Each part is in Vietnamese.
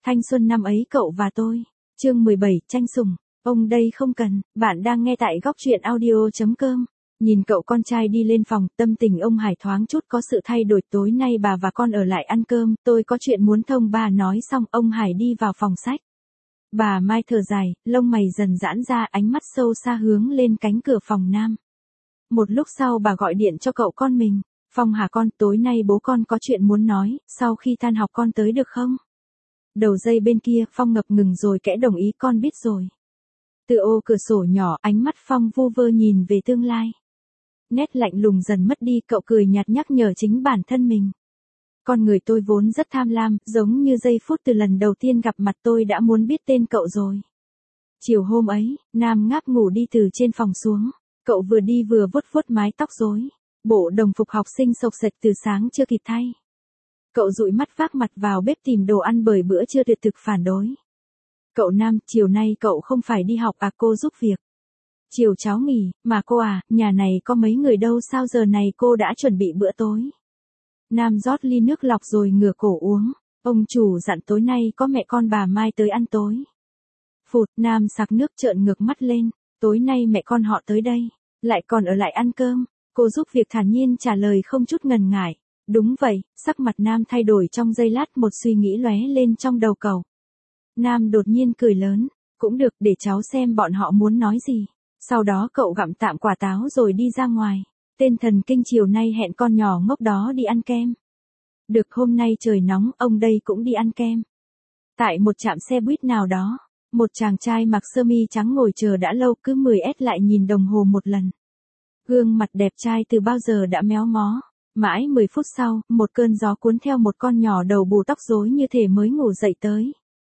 Thanh xuân năm ấy cậu và tôi. Chương 17, tranh sủng. Ông đây không cần, bạn đang nghe tại góc truyện audio.com. Nhìn cậu con trai đi lên phòng, tâm tình ông Hải thoáng chút có sự thay đổi. Tối nay bà và con ở lại ăn cơm, tôi có chuyện muốn thông bà. Nói xong, ông Hải đi vào phòng sách. Bà Mai thở dài, lông mày dần giãn ra, ánh mắt sâu xa hướng lên cánh cửa phòng nam. Một lúc sau bà gọi điện cho cậu con mình. Phong hả con, tối nay bố con có chuyện muốn nói, sau khi tan học con tới được không? Đầu dây bên kia, Phong ngập ngừng rồi kẽ đồng ý, con biết rồi. Từ ô cửa sổ nhỏ, ánh mắt Phong vu vơ nhìn về tương lai. Nét lạnh lùng dần mất đi, cậu cười nhạt nhắc nhở chính bản thân mình. Con người tôi vốn rất tham lam, giống như giây phút từ lần đầu tiên gặp mặt tôi đã muốn biết tên cậu rồi. Chiều hôm ấy, Nam ngáp ngủ đi từ trên phòng xuống. Cậu vừa đi vừa vuốt vuốt mái tóc rối. Bộ đồng phục học sinh xộc xệch từ sáng chưa kịp thay. Cậu dụi mắt vác mặt vào bếp tìm đồ ăn bởi bữa trưa tuyệt thực phản đối. Cậu Nam, chiều nay cậu không phải đi học à, cô giúp việc. Chiều cháu nghỉ, mà cô à, nhà này có mấy người đâu, sao giờ này cô đã chuẩn bị bữa tối. Nam rót ly nước lọc rồi ngửa cổ uống. Ông chủ dặn tối nay có mẹ con bà Mai tới ăn tối. Phụt, Nam sặc nước trợn ngược mắt lên. Tối nay mẹ con họ tới đây, lại còn ở lại ăn cơm. Cô giúp việc thản nhiên trả lời không chút ngần ngại. Đúng vậy, sắc mặt Nam thay đổi trong giây lát, một suy nghĩ lóe lên trong đầu cậu. Nam đột nhiên cười lớn, cũng được, để cháu xem bọn họ muốn nói gì. Sau đó cậu gặm tạm quả táo rồi đi ra ngoài. Tên thần kinh chiều nay hẹn con nhỏ ngốc đó đi ăn kem. Được, hôm nay trời nóng, ông đây cũng đi ăn kem. Tại một trạm xe buýt nào đó, một chàng trai mặc sơ mi trắng ngồi chờ đã lâu, cứ 10s lại nhìn đồng hồ một lần. Gương mặt đẹp trai từ bao giờ đã méo mó. Mãi 10 phút sau, một cơn gió cuốn theo một con nhỏ đầu bù tóc rối như thể mới ngủ dậy tới.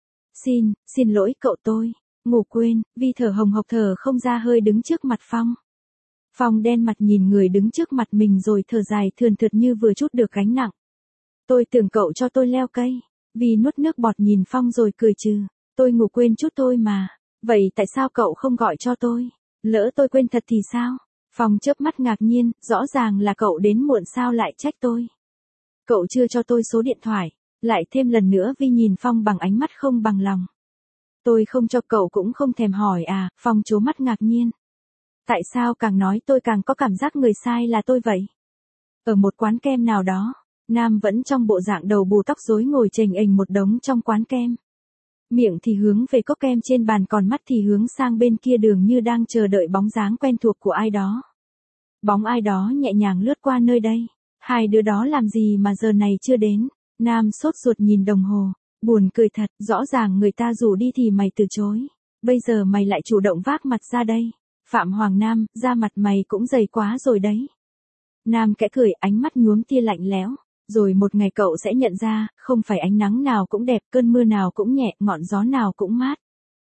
Xin lỗi cậu, tôi ngủ quên. Vi thở hồng hộc thở không ra hơi đứng trước mặt Phong. Phong đen mặt nhìn người đứng trước mặt mình rồi thở dài thườn thượt như vừa trút được gánh nặng. Tôi tưởng cậu cho tôi leo cây. Vi nuốt nước bọt nhìn Phong rồi cười trừ. Tôi ngủ quên chút thôi mà. Vậy tại sao cậu không gọi cho tôi? Lỡ tôi quên thật thì sao? Phong chớp mắt ngạc nhiên, rõ ràng là cậu đến muộn sao lại trách tôi. Cậu chưa cho tôi số điện thoại. Lại thêm lần nữa. Vi nhìn Phong bằng ánh mắt không bằng lòng. Tôi không cho cậu cũng không thèm hỏi à? Phong trố mắt ngạc nhiên. Tại sao càng nói tôi càng có cảm giác người sai là tôi vậy? Ở một quán kem nào đó, Nam vẫn trong bộ dạng đầu bù tóc rối ngồi chềnh ềnh một đống trong quán kem. Miệng thì hướng về cốc kem trên bàn, còn mắt thì hướng sang bên kia đường như đang chờ đợi bóng dáng quen thuộc của ai đó. Bóng ai đó nhẹ nhàng lướt qua nơi đây. Hai đứa đó làm gì mà giờ này chưa đến? Nam sốt ruột nhìn đồng hồ. Buồn cười thật, rõ ràng người ta rủ đi thì mày từ chối. Bây giờ mày lại chủ động vác mặt ra đây. Phạm Hoàng Nam, da mặt mày cũng dày quá rồi đấy. Nam kẽ cười, ánh mắt nhuốm tia lạnh lẽo. Rồi một ngày cậu sẽ nhận ra, không phải ánh nắng nào cũng đẹp, cơn mưa nào cũng nhẹ, ngọn gió nào cũng mát.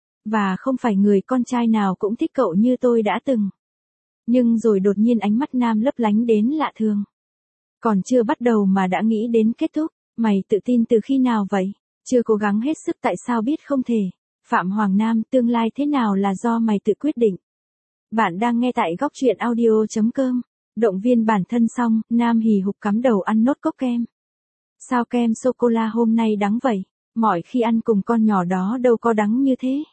Và không phải người con trai nào cũng thích cậu như tôi đã từng. Nhưng rồi đột nhiên ánh mắt Nam lấp lánh đến lạ thường. Còn chưa bắt đầu mà đã nghĩ đến kết thúc. Mày tự tin từ khi nào vậy? Chưa cố gắng hết sức tại sao biết không thể? Phạm Hoàng Nam, tương lai thế nào là do mày tự quyết định. Bạn đang nghe tại góc truyện audio.com. Động viên bản thân xong, Nam hì hục cắm đầu ăn nốt cốc kem. Sao kem sô-cô-la hôm nay đắng vậy? Mọi khi ăn cùng con nhỏ đó đâu có đắng như thế.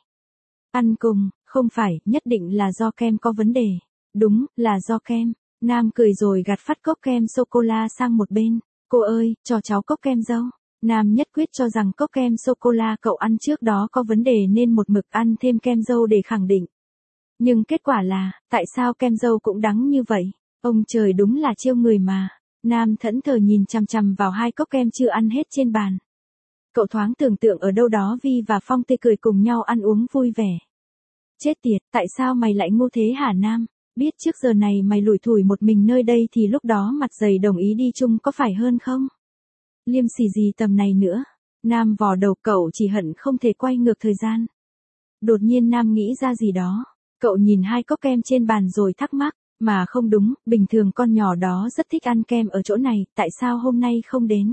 Ăn cùng, không phải, nhất định là do kem có vấn đề. Đúng, là do kem. Nam cười rồi gạt phát cốc kem sô-cô-la sang một bên. Cô ơi, cho cháu cốc kem dâu. Nam nhất quyết cho rằng cốc kem sô-cô-la cậu ăn trước đó có vấn đề nên một mực ăn thêm kem dâu để khẳng định. Nhưng kết quả là, tại sao kem dâu cũng đắng như vậy? Ông trời đúng là trêu người mà. Nam thẫn thờ nhìn chằm chằm vào hai cốc kem chưa ăn hết trên bàn. Cậu thoáng tưởng tượng ở đâu đó Vi và Phong tươi cười cùng nhau ăn uống vui vẻ. Chết tiệt, tại sao mày lại ngu thế hả Nam? Biết trước giờ này mày lủi thủi một mình nơi đây thì lúc đó mặt dày đồng ý đi chung có phải hơn không? Liêm sỉ gì tầm này nữa? Nam vò đầu, cậu chỉ hận không thể quay ngược thời gian. Đột nhiên Nam nghĩ ra gì đó. Cậu nhìn hai cốc kem trên bàn rồi thắc mắc. Mà không đúng, bình thường con nhỏ đó rất thích ăn kem ở chỗ này, tại sao hôm nay không đến?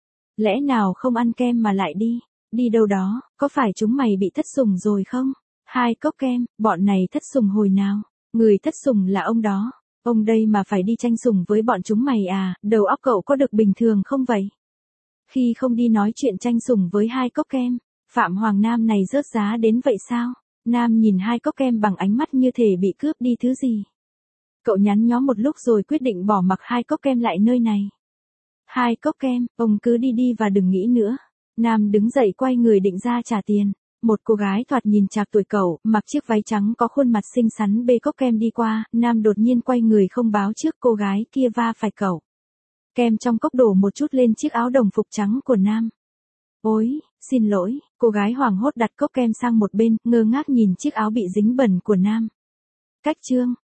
Lẽ nào không ăn kem mà lại đi? Đi đâu đó, có phải chúng mày bị thất sủng rồi không? Hai cốc kem, bọn này thất sủng hồi nào? Người thất sủng là ông đó. Ông đây mà phải đi tranh sủng với bọn chúng mày à, đầu óc cậu có được bình thường không vậy? Khi không đi nói chuyện tranh sủng với hai cốc kem, Phạm Hoàng Nam này rớt giá đến vậy sao? Nam nhìn 2 cốc kem bằng ánh mắt như thể bị cướp đi thứ gì. Cậu nhắn nhó một lúc rồi quyết định bỏ mặc 2 cốc kem lại nơi này. 2 cốc kem, ông cứ đi đi và đừng nghĩ nữa. Nam đứng dậy quay người định ra trả tiền. Một cô gái thoạt nhìn trạc tuổi cậu, mặc chiếc váy trắng có khuôn mặt xinh xắn bê cốc kem đi qua, Nam đột nhiên quay người không báo trước cô gái kia va phải cậu. Kem trong cốc đổ một chút lên chiếc áo đồng phục trắng của Nam. Ôi, xin lỗi, cô gái hoảng hốt đặt cốc kem sang một bên, ngơ ngác nhìn chiếc áo bị dính bẩn của Nam. Cách chương